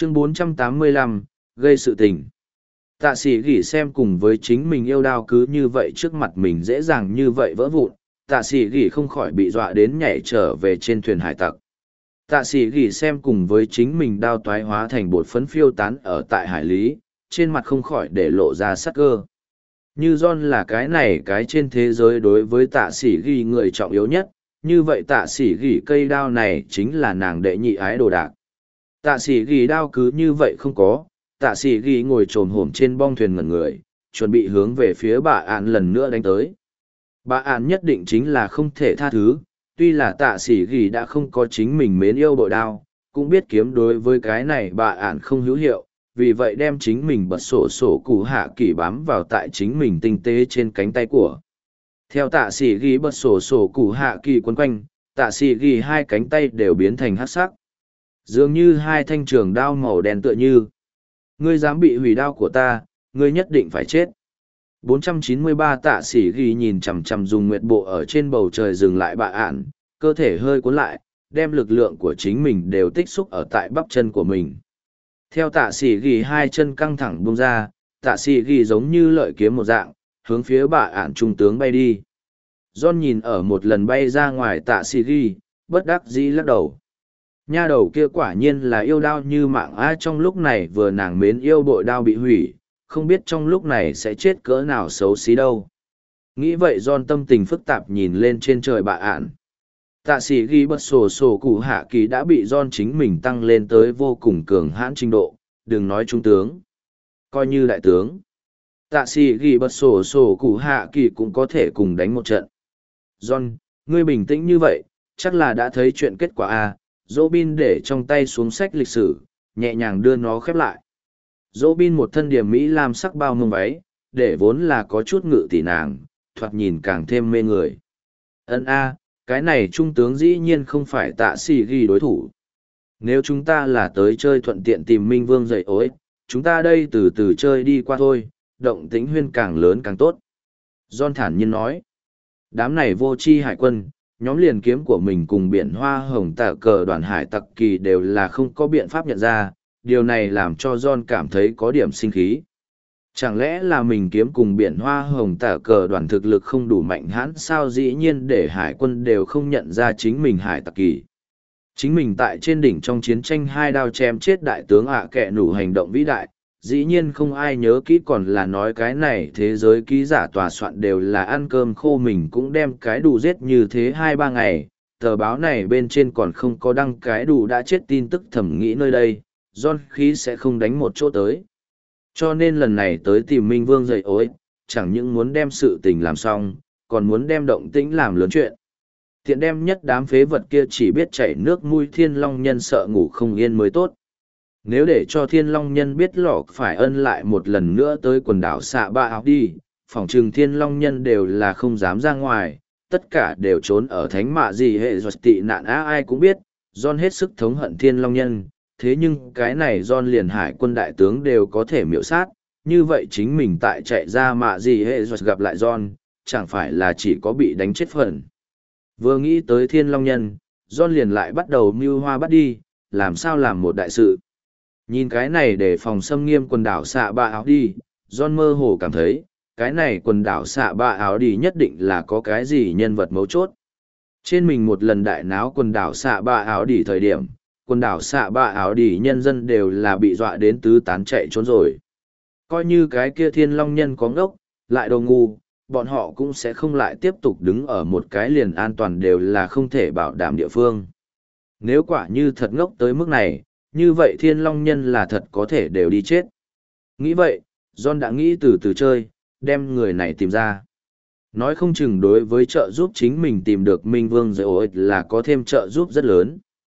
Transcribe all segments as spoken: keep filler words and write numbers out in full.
Chương bốn trăm tám mươi lăm, gây sự tình. Tạ sĩ gỉ xem cùng với chính mình yêu đao cứ như vậy trước mặt mình dễ dàng như vậy vỡ vụn, tạ sĩ gỉ không khỏi bị dọa đến nhảy trở về trên thuyền hải tặc. Tạ sĩ gỉ xem cùng với chính mình đao toái hóa thành bột phấn phiêu tán ở tại hải lý, trên mặt không khỏi để lộ ra sắc cơ. Như John là cái này cái trên thế giới đối với tạ sĩ gỉ người trọng yếu nhất, như vậy tạ sĩ gỉ cây đao này chính là nàng đệ nhị ái đồ đạc. Tạ sĩ gỉ đao cứ như vậy không có, tạ sĩ gỉ ngồi trồm hổm trên bong thuyền ngẩn người, chuẩn bị hướng về phía bà ạn lần nữa đánh tới. Bà ạn nhất định chính là không thể tha thứ, tuy là tạ sĩ gỉ đã không có chính mình mến yêu bội đao, cũng biết kiếm đối với cái này bà ạn không hữu hiệu, vì vậy đem chính mình bật sổ sổ cụ hạ kỳ bám vào tại chính mình tinh tế trên cánh tay của. Theo tạ sĩ gỉ bật sổ sổ cụ hạ kỳ quấn quanh, tạ sĩ gỉ hai cánh tay đều biến thành hắc sắc. Dường như hai thanh trường đao màu đen tựa như. Ngươi dám bị hủy đao của ta, ngươi nhất định phải chết. bốn trăm chín mươi ba tạ sĩ ghi nhìn chằm chằm dùng nguyệt bộ ở trên bầu trời dừng lại bạ ạn, cơ thể hơi cuốn lại, đem lực lượng của chính mình đều tích xúc ở tại bắp chân của mình. Theo tạ sĩ ghi hai chân căng thẳng buông ra, tạ sĩ ghi giống như lợi kiếm một dạng, hướng phía bạ ạn trung tướng bay đi. John nhìn ở một lần bay ra ngoài tạ sĩ ghi, bất đắc dĩ lắc đầu. Nha đầu kia quả nhiên là yêu đao như mạng a, trong lúc này vừa nàng mến yêu bội đao bị hủy, không biết trong lúc này sẽ chết cỡ nào xấu xí đâu. Nghĩ vậy John tâm tình phức tạp nhìn lên trên trời bạ ạn. Tạ sĩ ghi bật sổ sổ cụ hạ kỳ đã bị John chính mình tăng lên tới vô cùng cường hãn trình độ, đừng nói trung tướng. Coi như đại tướng. Tạ sĩ ghi bật sổ sổ cụ hạ kỳ cũng có thể cùng đánh một trận. John, ngươi bình tĩnh như vậy, chắc là đã thấy chuyện kết quả a. Dỗ bin để trong tay xuống sách lịch sử, nhẹ nhàng đưa nó khép lại. Dỗ bin một thân điểm Mỹ làm sắc bao mông váy, để vốn là có chút ngự tỷ nàng, thoạt nhìn càng thêm mê người. Ân a, cái này trung tướng dĩ nhiên không phải tạ sĩ ghi đối thủ. Nếu chúng ta là tới chơi thuận tiện tìm Minh Vương dậy ối, chúng ta đây từ từ chơi đi qua thôi, động tĩnh huyên càng lớn càng tốt. John thản nhiên nói, đám này vô tri hải quân, nhóm liền kiếm của mình cùng biển hoa hồng tạ cờ đoàn hải tặc kỳ đều là không có biện pháp nhận ra, điều này làm cho John cảm thấy có điểm sinh khí. Chẳng lẽ là mình kiếm cùng biển hoa hồng tạ cờ đoàn thực lực không đủ mạnh hãn sao, dĩ nhiên để hải quân đều không nhận ra chính mình hải tặc kỳ. Chính mình tại trên đỉnh trong chiến tranh hai đao chém chết đại tướng ạ kẹ nủ hành động vĩ đại, dĩ nhiên không ai nhớ kỹ, còn là nói cái này thế giới ký giả tòa soạn đều là ăn cơm khô, mình cũng đem cái đủ giết như thế hai ba ngày. Tờ báo này bên trên còn không có đăng cái đủ đã chết tin tức, thẩm nghĩ nơi đây, John khí sẽ không đánh một chỗ tới. Cho nên lần này tới tìm Minh Vương dậy ối, chẳng những muốn đem sự tình làm xong, còn muốn đem động tĩnh làm lớn chuyện. Thiện đem nhất đám phế vật kia chỉ biết chảy nước mũi Thiên Long Nhân sợ ngủ không yên mới tốt. Nếu để cho Thiên Long Nhân biết lọ phải ân lại một lần nữa tới quần đảo xạ ba áo đi, phỏng trừng Thiên Long Nhân đều là không dám ra ngoài, tất cả đều trốn ở thánh mạ gì hệ ruột tị nạn á. Ai cũng biết, John hết sức thống hận Thiên Long Nhân, thế nhưng cái này John liền hải quân đại tướng đều có thể miểu sát, như vậy chính mình tại chạy ra mạ gì hệ ruột gặp lại John, chẳng phải là chỉ có bị đánh chết phần. Vừa nghĩ tới Thiên Long Nhân, John liền lại bắt đầu mưu hoa bắt đi, làm sao làm một đại sự. Nhìn cái này để phòng xâm nghiêm quần đảo xạ ba áo đi, John mơ hồ cảm thấy, cái này quần đảo xạ ba áo đi nhất định là có cái gì nhân vật mấu chốt. Trên mình một lần đại náo quần đảo xạ ba áo đi thời điểm, quần đảo xạ ba áo đi nhân dân đều là bị dọa đến tứ tán chạy trốn rồi. Coi như cái kia Thiên Long Nhân có ngốc, lại đồ ngu, bọn họ cũng sẽ không lại tiếp tục đứng ở một cái liền an toàn đều là không thể bảo đảm địa phương. Nếu quả như thật ngốc tới mức này, như vậy Thiên Long Nhân là thật có thể đều đi chết. Nghĩ vậy, John đã nghĩ từ từ chơi, đem người này tìm ra. Nói không chừng đối với trợ giúp chính mình tìm được Minh Vương dậy ối là có thêm trợ giúp rất lớn.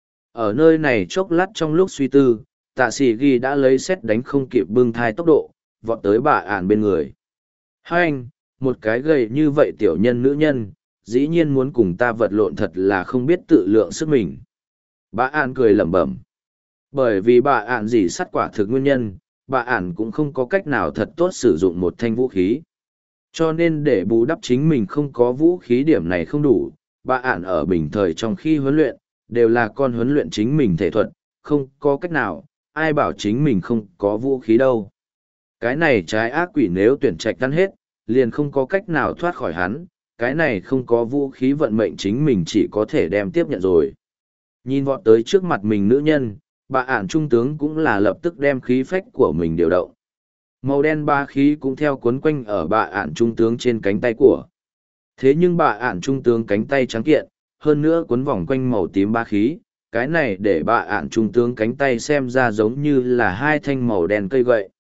Ở nơi này chốc lát trong lúc suy tư, tạ sĩ ghi đã lấy xét đánh không kịp bưng thai tốc độ, vọt tới bà ản bên người. Hai anh, một cái gầy như vậy tiểu nhân nữ nhân, dĩ nhiên muốn cùng ta vật lộn, thật là không biết tự lượng sức mình. Bà ản cười lẩm bẩm. Bởi vì bà ản gì sắt quả thực nguyên nhân, bà ản cũng không có cách nào thật tốt sử dụng một thanh vũ khí. Cho nên để bù đắp chính mình không có vũ khí điểm này không đủ, bà ản ở bình thời trong khi huấn luyện, đều là con huấn luyện chính mình thể thuật, không có cách nào, ai bảo chính mình không có vũ khí đâu. Cái này trái ác quỷ nếu tuyển trạch tan hết, liền không có cách nào thoát khỏi hắn, cái này không có vũ khí vận mệnh chính mình chỉ có thể đem tiếp nhận rồi. Nhìn vọt tới trước mặt mình nữ nhân, bà ản trung tướng cũng là lập tức đem khí phách của mình điều động. Màu đen ba khí cũng theo cuốn quanh ở bà ản trung tướng trên cánh tay của. Thế nhưng bà ản trung tướng cánh tay trắng kiện, hơn nữa cuốn vòng quanh màu tím ba khí, cái này để bà ản trung tướng cánh tay xem ra giống như là hai thanh màu đen cây gậy.